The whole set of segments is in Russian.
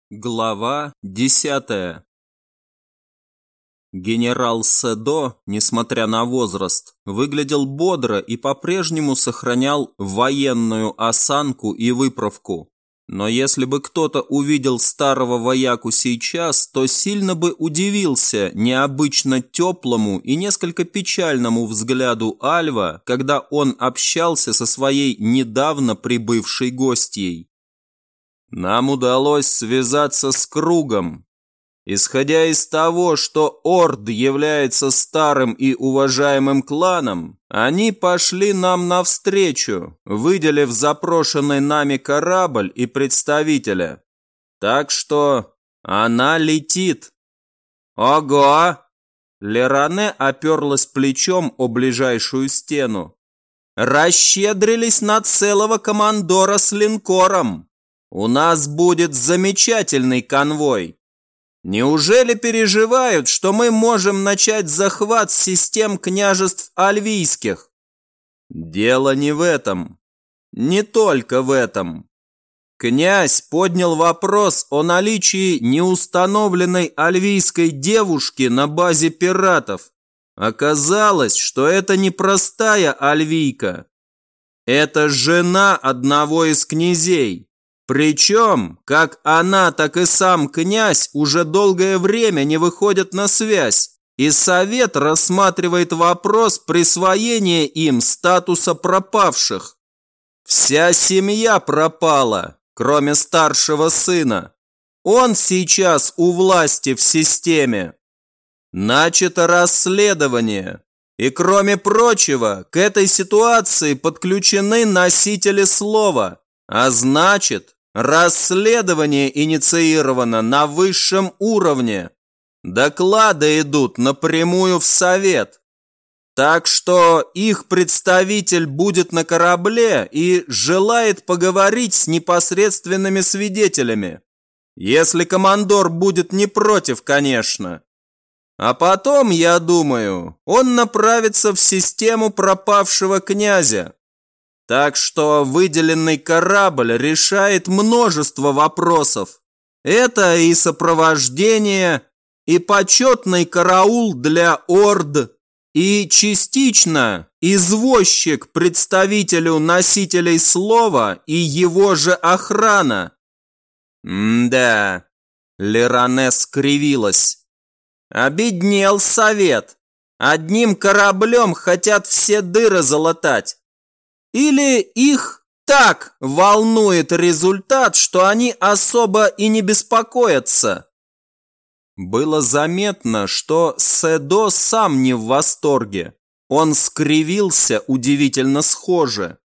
Глава 10. Генерал Седо, несмотря на возраст, выглядел бодро и по-прежнему сохранял военную осанку и выправку. Но если бы кто-то увидел старого вояку сейчас, то сильно бы удивился необычно теплому и несколько печальному взгляду Альва, когда он общался со своей недавно прибывшей гостьей. Нам удалось связаться с Кругом. Исходя из того, что Орд является старым и уважаемым кланом, они пошли нам навстречу, выделив запрошенный нами корабль и представителя. Так что она летит. Ого! Леране оперлась плечом о ближайшую стену. Расщедрились на целого командора с линкором. У нас будет замечательный конвой. Неужели переживают, что мы можем начать захват систем княжеств альвийских? Дело не в этом. Не только в этом. Князь поднял вопрос о наличии неустановленной альвийской девушки на базе пиратов. Оказалось, что это не простая альвийка. Это жена одного из князей. Причем, как она, так и сам князь уже долгое время не выходят на связь, и совет рассматривает вопрос присвоения им статуса пропавших. Вся семья пропала, кроме старшего сына. Он сейчас у власти в системе. Начато расследование, и кроме прочего, к этой ситуации подключены носители слова, а значит, расследование инициировано на высшем уровне. Доклады идут напрямую в совет. Так что их представитель будет на корабле и желает поговорить с непосредственными свидетелями. Если командор будет не против, конечно. А потом, я думаю, он направится в систему пропавшего князя. Так что выделенный корабль решает множество вопросов. Это и сопровождение, и почетный караул для Орд, и частично извозчик представителю носителей слова и его же охрана. Да, Леране скривилась. Обеднел совет. Одним кораблем хотят все дыры залатать. Или их так волнует результат, что они особо и не беспокоятся? Было заметно, что Седо сам не в восторге. Он скривился удивительно схоже.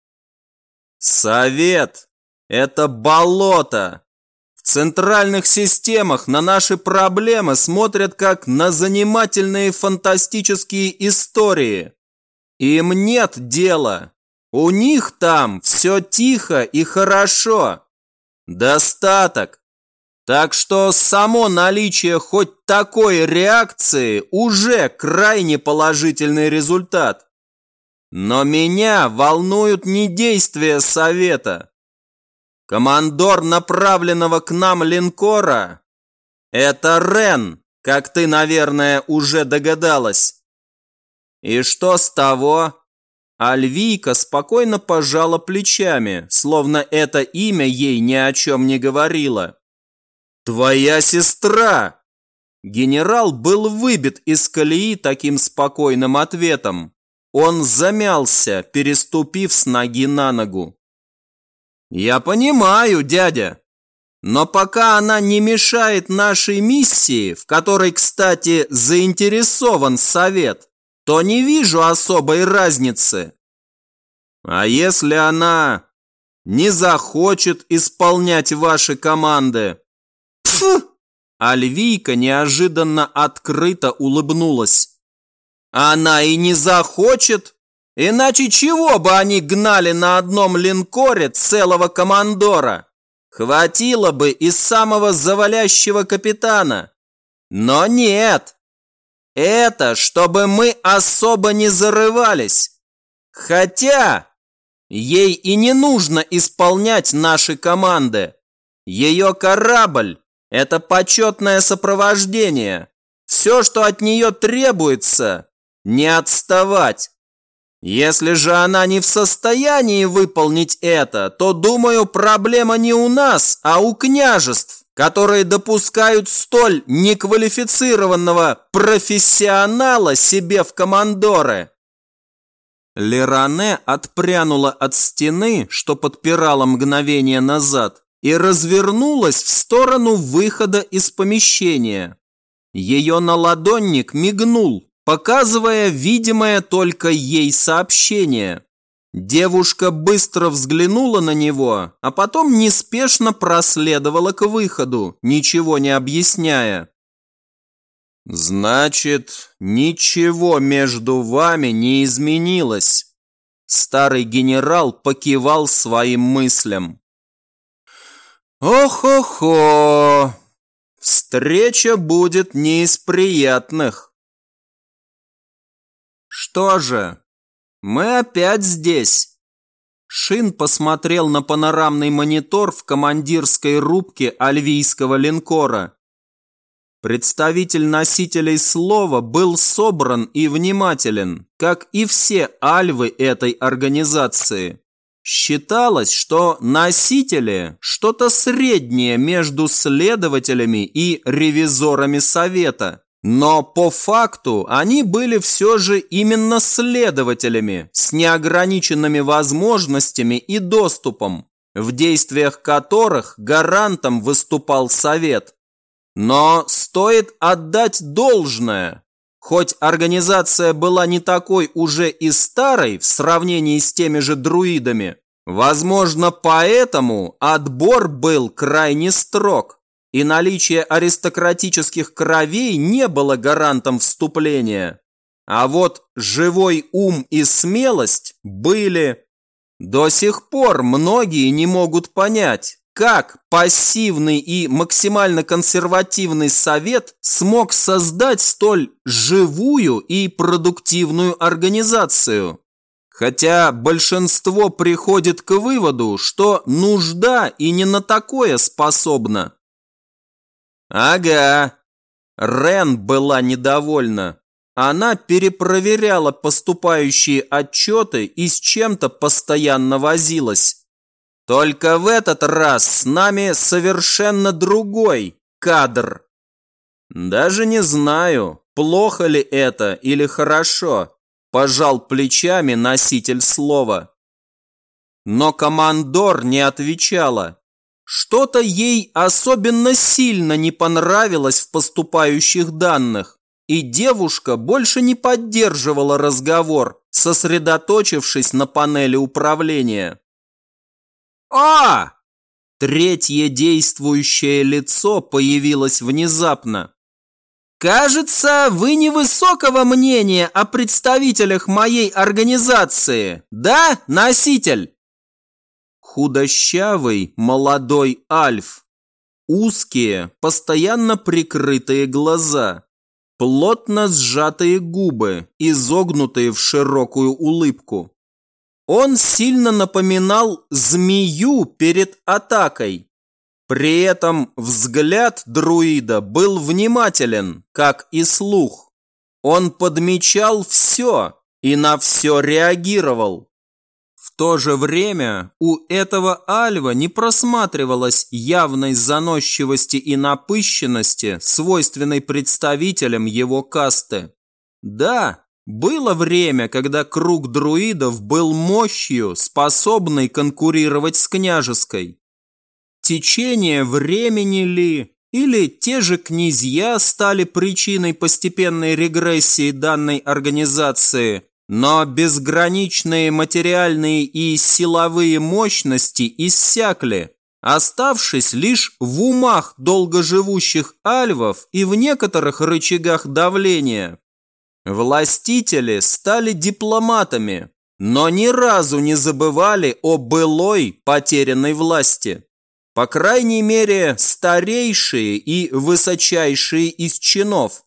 Совет – это болото. В центральных системах на наши проблемы смотрят как на занимательные фантастические истории. Им нет дела. У них там все тихо и хорошо. Достаток. Так что само наличие хоть такой реакции уже крайне положительный результат. Но меня волнуют не действия совета. Командор направленного к нам линкора – это Рен, как ты, наверное, уже догадалась. И что с того? Альвийка спокойно пожала плечами, словно это имя ей ни о чем не говорило. «Твоя сестра!» Генерал был выбит из колеи таким спокойным ответом. Он замялся, переступив с ноги на ногу. «Я понимаю, дядя, но пока она не мешает нашей миссии, в которой, кстати, заинтересован совет, то не вижу особой разницы. А если она не захочет исполнять ваши команды?» Пф! Альвийка неожиданно открыто улыбнулась. Она и не захочет, иначе чего бы они гнали на одном линкоре целого командора? Хватило бы и самого завалящего капитана. Но нет. Это чтобы мы особо не зарывались. Хотя ей и не нужно исполнять наши команды. Ее корабль Это почетное сопровождение. Все, что от нее требуется, не отставать. Если же она не в состоянии выполнить это, то, думаю, проблема не у нас, а у княжеств, которые допускают столь неквалифицированного профессионала себе в командоры. Леране отпрянула от стены, что подпирала мгновение назад, и развернулась в сторону выхода из помещения. Ее наладонник мигнул, показывая видимое только ей сообщение. Девушка быстро взглянула на него, а потом неспешно проследовала к выходу, ничего не объясняя. «Значит, ничего между вами не изменилось», – старый генерал покивал своим мыслям. «Ох-охо! Встреча будет не из приятных». «Что же, мы опять здесь». Шин посмотрел на панорамный монитор в командирской рубке альвийского линкора. Представитель носителей слова был собран и внимателен, как и все альвы этой организации. Считалось, что носители – что-то среднее между следователями и ревизорами совета. Но по факту они были все же именно следователями с неограниченными возможностями и доступом, в действиях которых гарантом выступал совет. Но стоит отдать должное. Хоть организация была не такой уже и старой в сравнении с теми же друидами, возможно, поэтому отбор был крайне строг, и наличие аристократических кровей не было гарантом вступления. А вот живой ум и смелость были. До сих пор многие не могут понять, как пассивный и максимально консервативный совет смог создать столь живую и продуктивную организацию. Хотя большинство приходит к выводу, что нужда и не на такое способна. Ага, Рен была недовольна. Она перепроверяла поступающие отчеты и с чем-то постоянно возилась. Только в этот раз с нами совершенно другой кадр. Даже не знаю, плохо ли это или хорошо, пожал плечами носитель слова. Но командор не отвечала. Что-то ей особенно сильно не понравилось в поступающих данных, и девушка больше не поддерживала разговор, сосредоточившись на панели управления. «А!» Третье действующее лицо появилось внезапно. «Кажется, вы невысокого мнения о представителях моей организации, да, носитель?» Худощавый молодой альф. Узкие, постоянно прикрытые глаза. Плотно сжатые губы, изогнутые в широкую улыбку. Он сильно напоминал змею перед атакой. При этом взгляд друида был внимателен, как и слух. Он подмечал все и на все реагировал. В то же время у этого альва не просматривалось явной заносчивости и напыщенности, свойственной представителям его касты. Да, было время, когда круг друидов был мощью, способной конкурировать с княжеской. Течение времени ли, или те же князья стали причиной постепенной регрессии данной организации, но безграничные материальные и силовые мощности иссякли, оставшись лишь в умах долгоживущих альвов и в некоторых рычагах давления. Властители стали дипломатами, но ни разу не забывали о былой потерянной власти. По крайней мере, старейшие и высочайшие из чинов.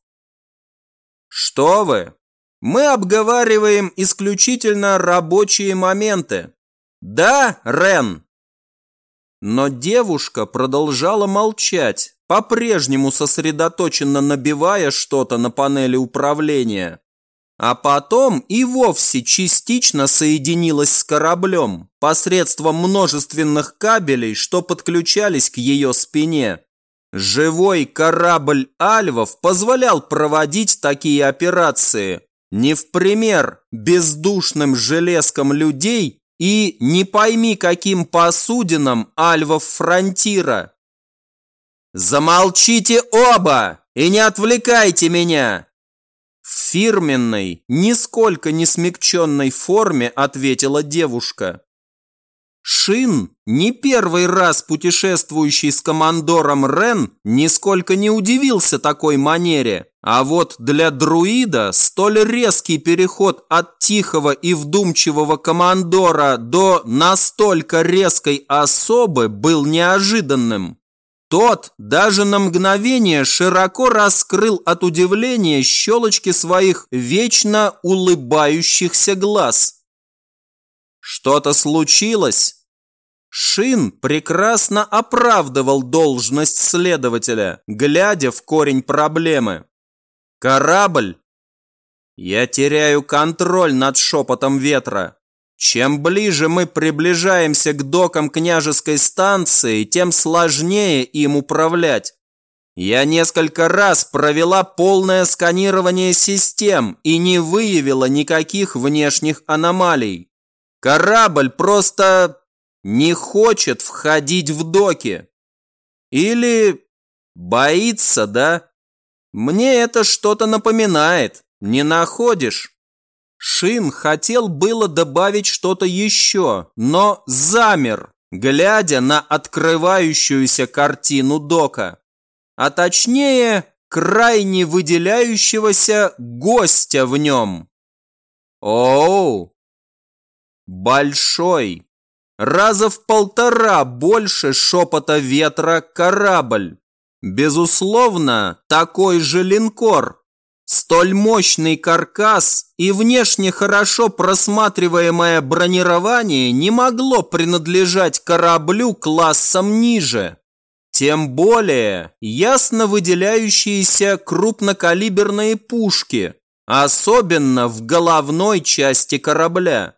Что вы? Мы обговариваем исключительно рабочие моменты. Да, Рен? Но девушка продолжала молчать, по-прежнему сосредоточенно набивая что-то на панели управления. А потом и вовсе частично соединилась с кораблем посредством множественных кабелей, что подключались к ее спине. Живой корабль альвов позволял проводить такие операции не в пример бездушным железкам людей и не пойми каким посудинам альвов фронтира. «Замолчите оба и не отвлекайте меня!» В фирменной, нисколько не смягченной форме ответила девушка. Шин, не первый раз путешествующий с командором Рен, нисколько не удивился такой манере, а вот для друида столь резкий переход от тихого и вдумчивого командора до настолько резкой особы был неожиданным. Тот даже на мгновение широко раскрыл от удивления щелочки своих вечно улыбающихся глаз. Что-то случилось? Шин прекрасно оправдывал должность следователя, глядя в корень проблемы. Корабль? Я теряю контроль над шепотом ветра. Чем ближе мы приближаемся к докам княжеской станции, тем сложнее им управлять. Я несколько раз провела полное сканирование систем и не выявила никаких внешних аномалий. Корабль просто не хочет входить в доки. Или боится, да? Мне это что-то напоминает, не находишь? Шин хотел было добавить что-то еще, но замер, глядя на открывающуюся картину дока. А точнее, крайне выделяющегося гостя в нем. Оу! Большой, раза в 1,5 больше шепота ветра корабль. Безусловно, такой же линкор. Столь мощный каркас и внешне хорошо просматриваемое бронирование не могло принадлежать кораблю классом ниже. Тем более ясно выделяющиеся крупнокалиберные пушки, особенно в головной части корабля.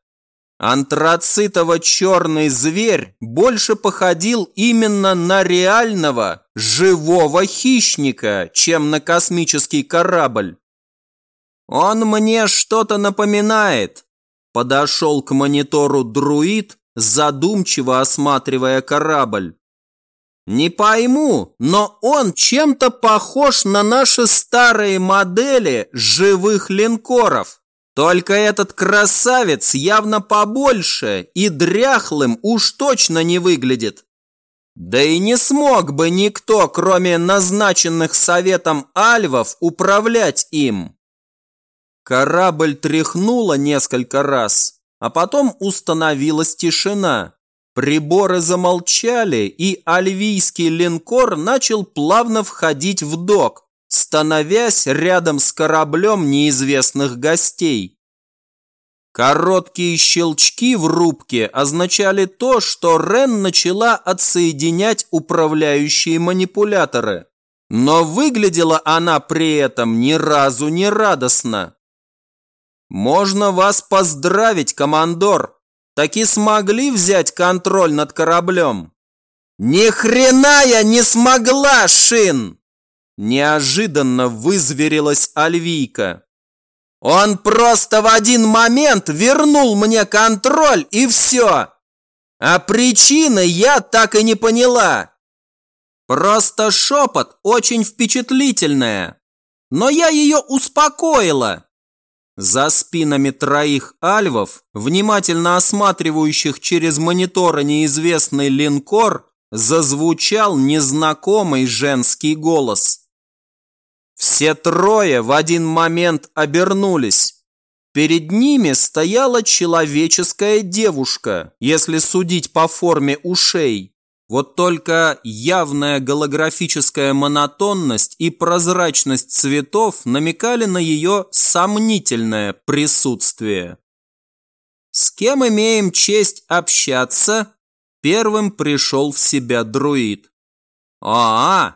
Антрацитово-черный зверь больше походил именно на реального, живого хищника, чем на космический корабль. «Он мне что-то напоминает», – подошел к монитору друид, задумчиво осматривая корабль. «Не пойму, но он чем-то похож на наши старые модели живых линкоров. Только этот красавец явно побольше и дряхлым уж точно не выглядит. Да и не смог бы никто, кроме назначенных советом альвов, управлять им». Корабль тряхнуло несколько раз, а потом установилась тишина. Приборы замолчали, и альвийский линкор начал плавно входить в док, становясь рядом с кораблем неизвестных гостей. Короткие щелчки в рубке означали то, что Рен начала отсоединять управляющие манипуляторы. Но выглядела она при этом ни разу не радостно. «Можно вас поздравить, командор! Таки смогли взять контроль над кораблем?» «Ни хрена я не смогла, Шин!» Неожиданно вызверилась Альвийка. «Он просто в один момент вернул мне контроль и все! А причины я так и не поняла. Просто шепот очень впечатлительная, но я ее успокоила». За спинами 3 альвов, внимательно осматривающих через мониторы неизвестный линкор, зазвучал незнакомый женский голос. Все 3 в один момент обернулись. Перед ними стояла человеческая девушка, если судить по форме ушей. Вот только явная голографическая монотонность и прозрачность цветов намекали на ее сомнительное присутствие. «С кем имеем честь общаться?» Первым пришел в себя друид.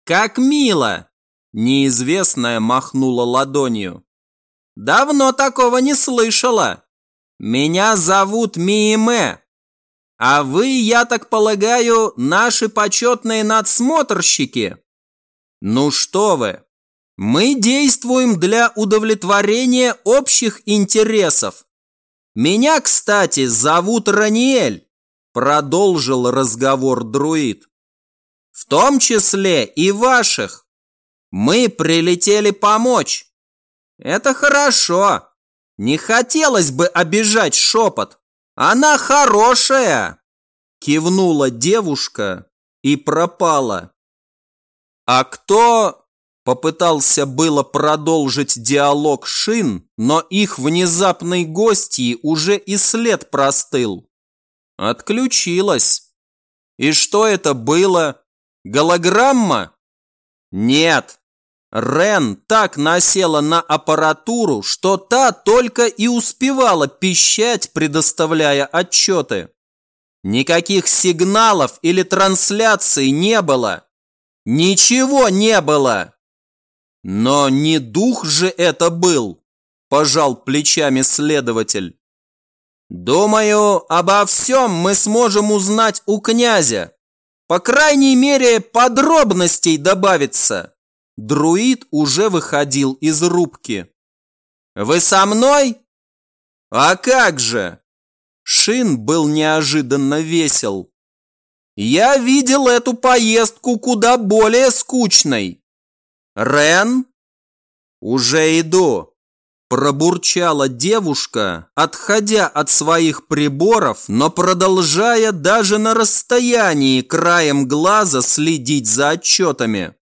как мило!» Неизвестная махнула ладонью. «Давно такого не слышала. Меня зовут Мииме. А вы, я так полагаю, наши почетные надсмотрщики? Ну что вы, мы действуем для удовлетворения общих интересов. Меня, кстати, зовут Раниэль», продолжил разговор друид. «В том числе и ваших. Мы прилетели помочь. Это хорошо. Не хотелось бы обижать шепот. Она хорошая!» Кивнула девушка и пропала. «А кто?» Попытался было продолжить диалог Шин, но их внезапной гостьи уже и след простыл. Отключилась. И что это было? Голограмма? Нет. Рен так насела на аппаратуру, что та только и успевала пищать, предоставляя отчеты. Никаких сигналов или трансляций не было. Ничего не было. Но не дух же это был, пожал плечами следователь. Думаю, обо всем мы сможем узнать у князя. По крайней мере, подробностей добавится. Друид уже выходил из рубки. «Вы со мной?» «А как же?» Шин был неожиданно весел. «Я видел эту поездку куда более скучной. Рен?» «Уже иду», пробурчала девушка, отходя от своих приборов, но продолжая даже на расстоянии краем глаза следить за отчетами.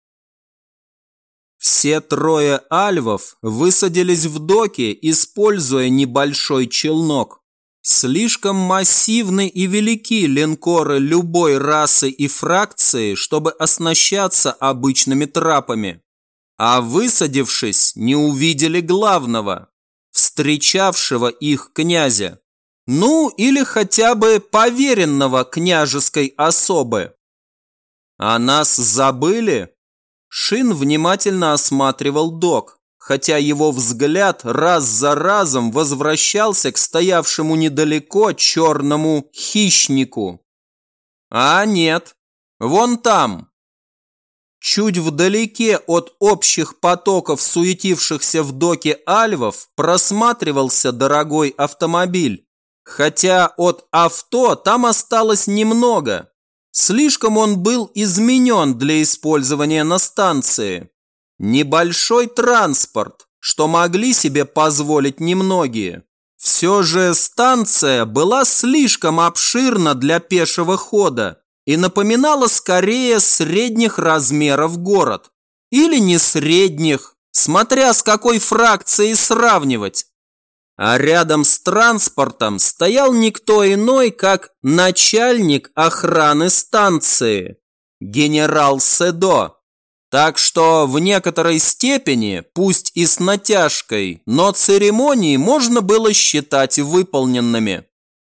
Все трое альвов высадились в доке, используя небольшой челнок. Слишком массивны и велики линкоры любой расы и фракции, чтобы оснащаться обычными трапами. А высадившись, не увидели главного, встречавшего их князя. Ну, или хотя бы поверенного княжеской особы. А нас забыли? Шин внимательно осматривал док, хотя его взгляд раз за разом возвращался к стоявшему недалеко черному хищнику. А нет, вон там. Чуть вдалеке от общих потоков суетившихся в доке альвов просматривался дорогой автомобиль, хотя от авто там осталось немного. Слишком он был изменен для использования на станции. Небольшой транспорт, что могли себе позволить немногие. Все же станция была слишком обширна для пешего хода и напоминала скорее средних размеров город. Или не средних, смотря с какой фракцией сравнивать. А рядом с транспортом стоял никто иной, как начальник охраны станции, генерал Седо. Так что в некоторой степени, пусть и с натяжкой, но церемонии можно было считать выполненными.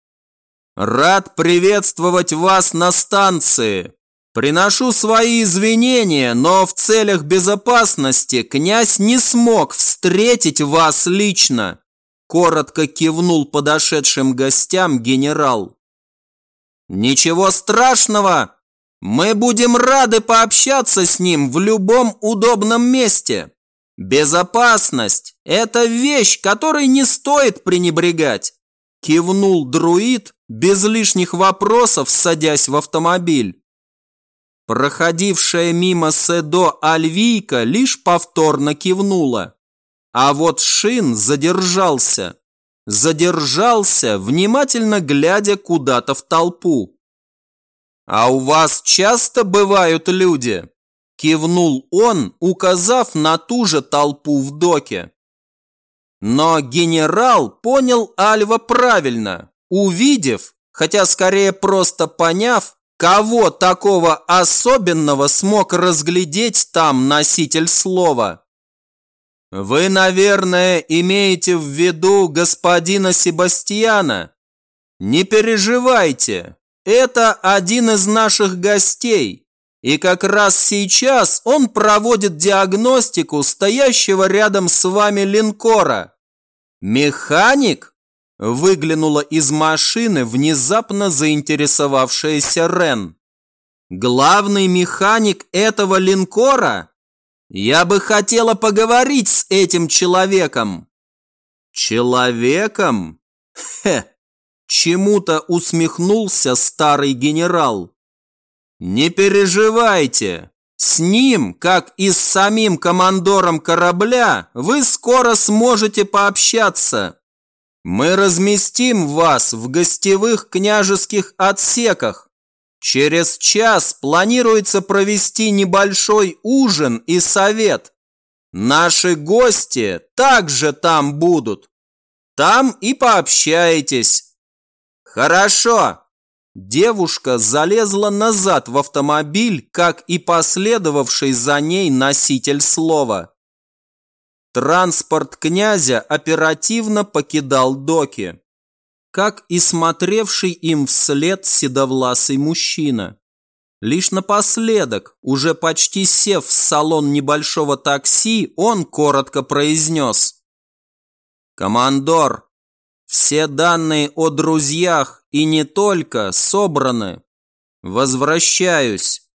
«Рад приветствовать вас на станции. Приношу свои извинения, но в целях безопасности князь не смог встретить вас лично», коротко кивнул подошедшим гостям генерал. «Ничего страшного, мы будем рады пообщаться с ним в любом удобном месте. Безопасность – это вещь, которой не стоит пренебрегать», кивнул друид, без лишних вопросов садясь в автомобиль. Проходившая мимо Седо Альвийка лишь повторно кивнула. А вот Шин задержался. Задержался, внимательно глядя куда-то в толпу. «А у вас часто бывают люди?» Кивнул он, указав на ту же толпу в доке. Но генерал понял альва правильно, увидев, хотя скорее просто поняв, кого такого особенного смог разглядеть там носитель слова. «Вы, наверное, имеете в виду господина Себастьяна? Не переживайте, это один из наших гостей, И как раз сейчас он проводит диагностику стоящего рядом с вами линкора. Механик? Выглянула из машины внезапно заинтересовавшаяся Рен. Главный механик этого линкора? Я бы хотела поговорить с этим человеком. Человеком? Хе! Чему-то усмехнулся старый генерал. Не переживайте, с ним, как и с самим командором корабля, вы скоро сможете пообщаться. Мы разместим вас в гостевых княжеских отсеках. Через час планируется провести небольшой ужин и совет. Наши гости также там будут. Там и пообщаетесь. Хорошо. Девушка залезла назад в автомобиль, как и последовавший за ней носитель слова. Транспорт князя оперативно покидал доки, как и смотревший им вслед седовласый мужчина. Лишь напоследок, уже почти сев в салон небольшого такси, он коротко произнес: «Командор, все данные о друзьях и не только собраны. Возвращаюсь».